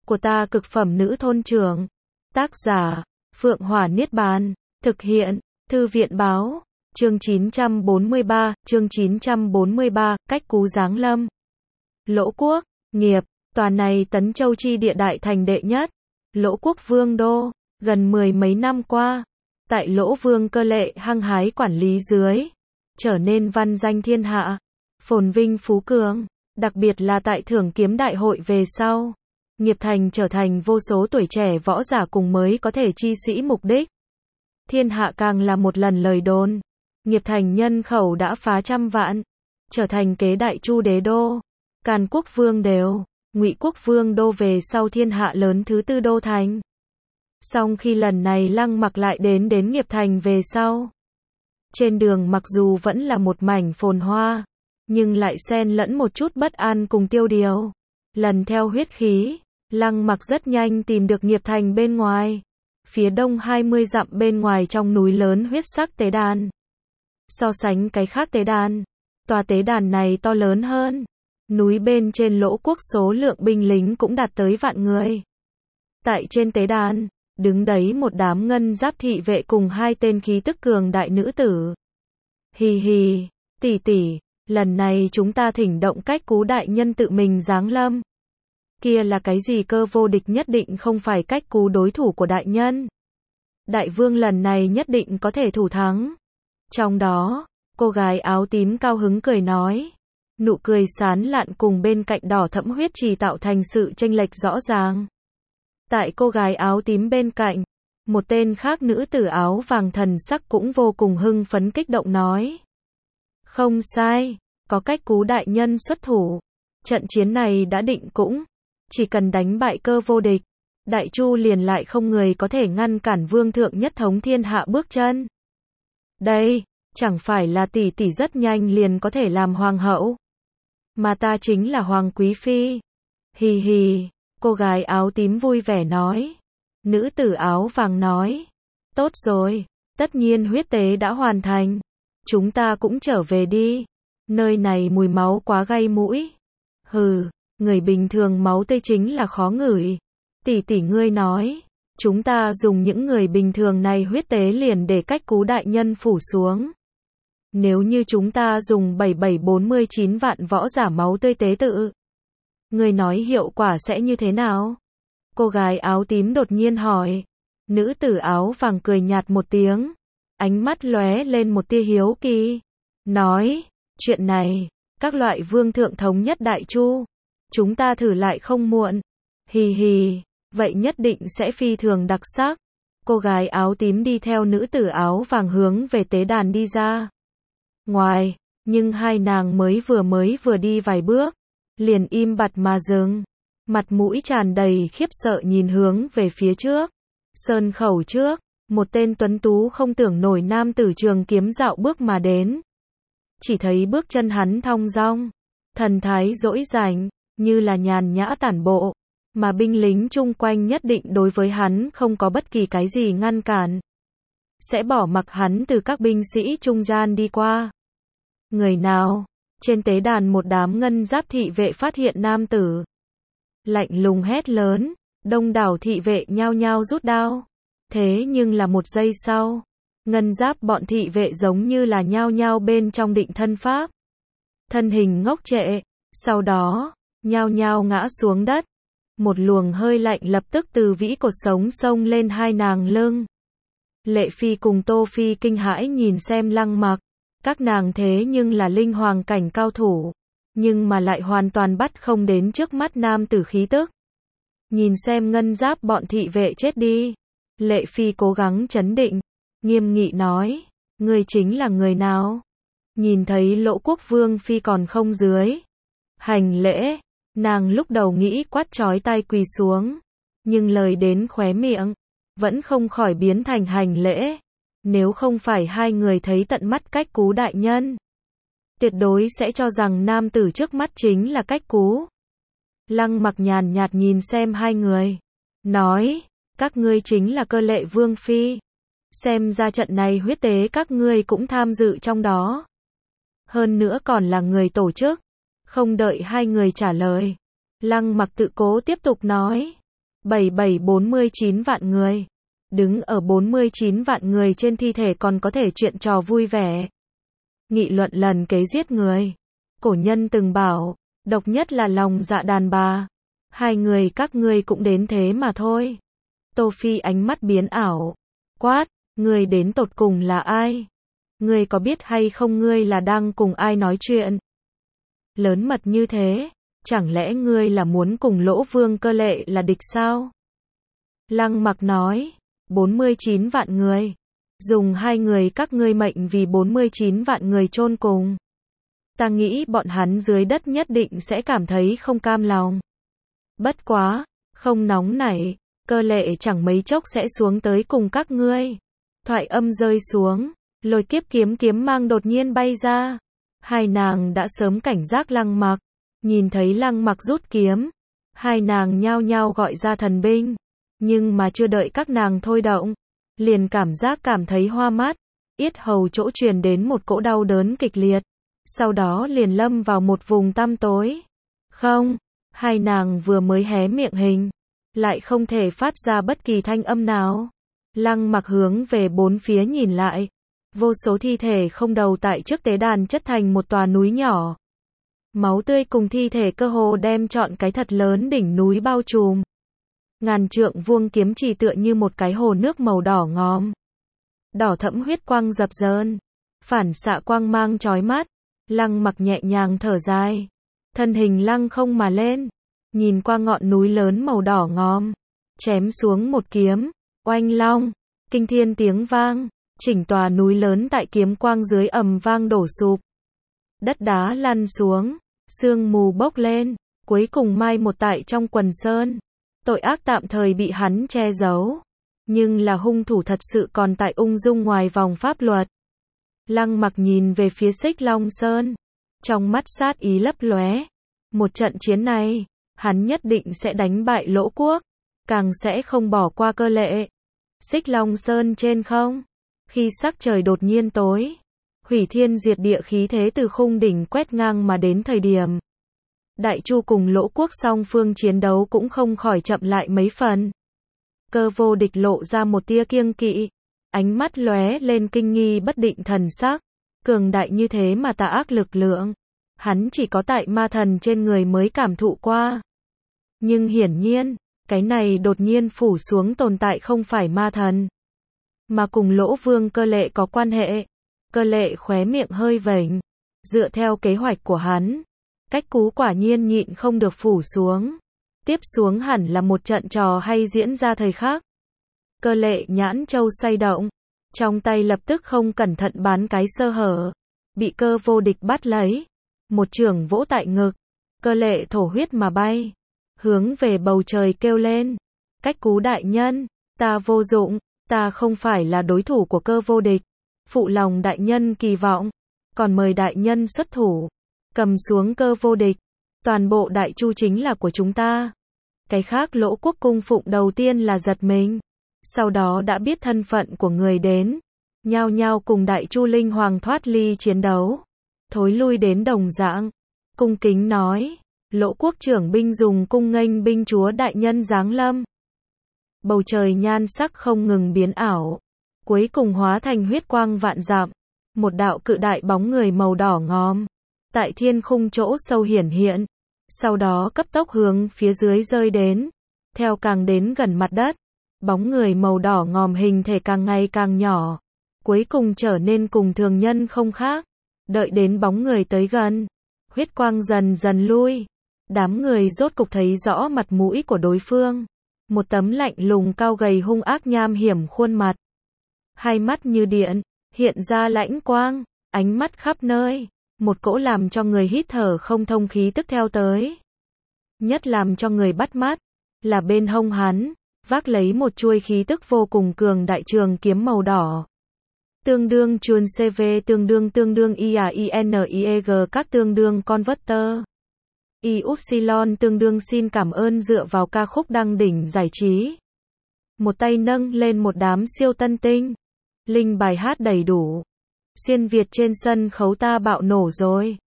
của ta cực phẩm nữ thôn trưởng. Tác giả, Phượng Hỏa Niết Bàn. Thực hiện, Thư viện báo. Chương 943, cách cú giáng lâm. Lỗ quốc, nghiệp, tòa này Tấn Châu chi địa đại thành đệ nhất. Lỗ quốc vương đô, gần 10 mấy năm qua, tại Lỗ vương Cơ Lệ hăng hái quản lý dưới, trở nên văn danh thiên hạ, phồn vinh phú cường, đặc biệt là tại Thưởng Kiếm Đại hội về sau. Nghiệp thành trở thành vô số tuổi trẻ võ giả cùng mới có thể chi sĩ mục đích. Thiên hạ càng là một lần lời đồn. Nghiệp thành nhân khẩu đã phá 100 vạn, trở thành kế đại chu đế đô. Càn quốc vương đều, Ngụy quốc vương đô về sau thiên hạ lớn thứ tư đô thành. Song khi lần này Lăng Mặc lại đến nghiệp thành về sau. Trên đường mặc dù vẫn là một mảnh phồn hoa, nhưng lại xen lẫn một chút bất an cùng tiêu điều. Lần theo huyết khí, Lăng Mặc rất nhanh tìm được nghiệp thành bên ngoài. Phía đông 20 dặm bên ngoài trong núi lớn huyết sắc tế đàn. So sánh cái khác tế đàn, tòa tế đàn này to lớn hơn. Núi bên trên Lỗ quốc số lượng binh lính cũng đạt tới vạn người. Tại trên tế đàn, đứng đấy một đám ngân giáp thị vệ cùng 2 tên khí tức cường đại nữ tử. Hì hì, tỷ tỷ, lần này chúng ta thỉnh động cách cú đại nhân tự mình giáng lâm. Kia là cái gì cơ, vô địch nhất định không phải cách cú đối thủ của đại nhân. Đại vương lần này nhất định có thể thủ thắng. Trong đó, cô gái áo tím cao hứng cười nói. Nụ cười sán lạn cùng bên cạnh đỏ thẫm huyết trì tạo thành sự chênh lệch rõ ràng. Tại cô gái áo tím bên cạnh, một tên khác nữ tử áo vàng thần sắc cũng vô cùng hưng phấn kích động nói. Không sai, có cách cú đại nhân xuất thủ. Trận chiến này đã định cũng, chỉ cần đánh bại cơ vô địch, đại chu liền lại không người có thể ngăn cản vương thượng nhất thống thiên hạ bước chân. Đây, chẳng phải là tỷ tỷ rất nhanh liền có thể làm hoàng hậu. Mà ta chính là hoàng quý phi. Hì hì, cô gái áo tím vui vẻ nói. Nữ tử áo vàng nói. Tốt rồi, tất nhiên huyết tế đã hoàn thành. Chúng ta cũng trở về đi. Nơi này mùi máu quá gây mũi. Hừ, người bình thường máu tươi chính là khó ngửi. Tỷ tỷ ngươi nói, chúng ta dùng những người bình thường này huyết tế liền để cách cú đại nhân phủ xuống. Nếu như chúng ta dùng 7749 vạn võ giả máu tươi tế tự, ngươi nói hiệu quả sẽ như thế nào? Cô gái áo tím đột nhiên hỏi. Nữ tử áo vàng cười nhạt một tiếng, ánh mắt lóe lên một tia hiếu kỳ, nói, chuyện này, các loại vương thượng thống nhất đại chu, chúng ta thử lại không muộn. Hì hì, vậy nhất định sẽ phi thường đặc sắc. Cô gái áo tím đi theo nữ tử áo vàng hướng về tế đàn đi ra. Ngoài, nhưng hai nàng mới vừa đi vài bước, liền im bặt mà dừng, mặt mũi tràn đầy khiếp sợ nhìn hướng về phía trước. Sơn khẩu trước, một tên tuấn tú không tưởng nổi nam tử trường kiếm dạo bước mà đến. Chỉ thấy bước chân hắn thong dong, thần thái dỗi dành, như là nhàn nhã tản bộ, mà binh lính chung quanh nhất định đối với hắn không có bất kỳ cái gì ngăn cản. Sẽ bỏ mặc hắn từ các binh sĩ trung gian đi qua. Người nào? Trên tế đàn một đám ngân giáp thị vệ phát hiện nam tử. Lạnh lùng hét lớn, đông đảo thị vệ nhao nhao rút đao. Thế nhưng là một giây sau, ngân giáp bọn thị vệ giống như là nhao nhao bên trong định thân pháp. Thân hình ngốc trệ, sau đó, nhao nhao ngã xuống đất. Một luồng hơi lạnh lập tức từ vĩ cột sống xông lên hai nàng lưng. Lệ Phi cùng Tô Phi kinh hãi nhìn xem Lăng Mặc. Các nàng thế nhưng là linh hoàng cảnh cao thủ, nhưng mà lại hoàn toàn bắt không đến trước mắt nam tử khí tức. Nhìn xem ngân giáp bọn thị vệ chết đi. Lệ Phi cố gắng trấn định, nghiêm nghị nói, ngươi chính là người nào? Nhìn thấy Lỗ quốc vương phi còn không dưới hành lễ, nàng lúc đầu nghĩ quát chói tai quỳ xuống, nhưng lời đến khóe miệng, vẫn không khỏi biến thành hành lễ. Nếu không phải hai người thấy tận mắt cách cú đại nhân, tuyệt đối sẽ cho rằng nam tử trước mắt chính là cách cú. Lăng Mặc nhàn nhạt nhìn xem hai người, nói, các ngươi chính là Cơ Lệ vương phi. Xem ra trận này huyết tế các ngươi cũng tham dự trong đó. Hơn nữa còn là người tổ chức. Không đợi hai người trả lời, Lăng Mặc tự cố tiếp tục nói, 49 vạn người. Đứng ở 49 vạn người trên thi thể còn có thể chuyện trò vui vẻ. Nghị luận lần kế giết người. Cổ nhân từng bảo, độc nhất là lòng dạ đàn bà. Hai người các ngươi cũng đến thế mà thôi. Tô Phi ánh mắt biến ảo. Quát, ngươi đến tột cùng là ai? Ngươi có biết hay không ngươi là đang cùng ai nói chuyện? Lớn mật như thế, chẳng lẽ ngươi là muốn cùng Lỗ Vương Cơ Lệ là địch sao? Lăng Mặc nói, 49 vạn người. Dùng hai người các ngươi mệnh vì 49 vạn người chôn cùng. Ta nghĩ bọn hắn dưới đất nhất định sẽ cảm thấy không cam lòng. Bất quá, không nóng nảy, Cơ Lệ chẳng mấy chốc sẽ xuống tới cùng các ngươi. Thoại âm rơi xuống, Lôi Kiếp kiếm mang đột nhiên bay ra. Hai nàng đã sớm cảnh giác Lăng Mặc, nhìn thấy Lăng Mặc rút kiếm, hai nàng nhao nhao gọi ra thần binh, nhưng mà chưa đợi các nàng thôi động, liền cảm thấy hoa mắt, yết hầu chỗ truyền đến một cỗ đau đớn kịch liệt, sau đó liền lâm vào một vùng tăm tối. Không, hai nàng vừa mới hé miệng hình, lại không thể phát ra bất kỳ thanh âm nào. Lăng Mặc hướng về bốn phía nhìn lại, vô số thi thể không đầu tại trước tế đàn chất thành một tòa núi nhỏ. Máu tươi cùng thi thể cơ hồ đem trọn cái thật lớn đỉnh núi bao trùm. Ngàn trượng vuông kiếm chỉ tựa như một cái hồ nước màu đỏ ngòm. Đỏ thẫm huyết quang dập dờn, phản xạ quang mang chói mắt. Lăng Mặc nhẹ nhàng thở dài, thân hình lăng không mà lên, nhìn qua ngọn núi lớn màu đỏ ngòm, chém xuống một kiếm, oanh long, kinh thiên tiếng vang, chỉnh tòa núi lớn tại kiếm quang dưới ầm vang đổ sụp. Đất đá lăn xuống, sương mù bốc lên, cuối cùng mai một tại trong quần sơn. Tội ác tạm thời bị hắn che giấu, nhưng là hung thủ thật sự còn tại ung dung ngoài vòng pháp luật. Lăng Mặc nhìn về phía Xích Long Sơn, trong mắt sát ý lấp lóe. Một trận chiến này, hắn nhất định sẽ đánh bại Lỗ Quốc, càng sẽ không bỏ qua Cơ Lệ. Xích Long Sơn trên không, khi sắc trời đột nhiên tối, hủy thiên diệt địa khí thế từ khung đỉnh quét ngang mà đến thời điểm. Đại Chu cùng Lỗ Quốc song phương chiến đấu cũng không khỏi chậm lại mấy phần. Cơ Vô Địch lộ ra một tia kiêng kỵ, ánh mắt lóe lên kinh nghi bất định thần sắc. Cường đại như thế mà tà ác lực lượng, hắn chỉ có tại ma thần trên người mới cảm thụ qua. Nhưng hiển nhiên, cái này đột nhiên phủ xuống tồn tại không phải ma thần, mà cùng Lỗ Vương Cơ Lệ có quan hệ. Cơ Lệ khóe miệng hơi vểnh, dựa theo kế hoạch của hắn, cách cú quả nhiên nhịn không được phủ xuống. Tiếp xuống hẳn là một trận trò hay diễn ra thời khắc. Cơ Lệ nhãn châu xoay động, trong tay lập tức không cẩn thận bán cái sơ hở, bị Cơ Vô Địch bắt lấy, một chưởng vỗ tại ngực, Cơ Lệ thổ huyết mà bay, hướng về bầu trời kêu lên, cách cú đại nhân, ta vô dụng, ta không phải là đối thủ của Cơ Vô Địch, phụ lòng đại nhân kỳ vọng, còn mời đại nhân xuất thủ, cầm xuống Cơ Vô Địch, toàn bộ Đại Chu chính là của chúng ta. Cái khác Lỗ Quốc cung phụng đầu tiên là giật mình, sau đó đã biết thân phận của người đến, nhao nhao cùng Đại Chu linh hoàng thoát ly chiến đấu, thối lui đến đồng dạng, cung kính nói, Lỗ Quốc trưởng binh dùng cung nghênh binh chúa đại nhân giáng lâm. Bầu trời nhan sắc không ngừng biến ảo, cuối cùng hóa thành huyết quang vạn dặm, một đạo cự đại bóng người màu đỏ ngòm, tại thiên khung chỗ sâu hiển hiện, sau đó cấp tốc hướng phía dưới rơi đến, theo càng đến gần mặt đất, bóng người màu đỏ ngòm hình thể càng ngày càng nhỏ, cuối cùng trở nên cùng thường nhân không khác. Đợi đến bóng người tới gần, huyết quang dần dần lui, đám người rốt cục thấy rõ mặt mũi của đối phương, một tấm lạnh lùng cao gầy hung ác nham hiểm khuôn mặt, hai mắt như điện, hiện ra lãnh quang, ánh mắt khắp nơi, một cỗ làm cho người hít thở không thông khí tức theo tới. Nhất làm cho người bắt mắt, là bên hông hắn, vác lấy một chuôi khí tức vô cùng cường đại trường kiếm màu đỏ. Tương đương chuồn CV tương đương IAINIEG các tương đương converter. Y-Upsilon tương đương xin cảm ơn dựa vào ca khúc đăng đỉnh giải trí. Một tay nâng lên một đám siêu tân tinh. Linh bài hát đầy đủ. Xuyên Việt trên sân khấu ta bạo nổ rồi.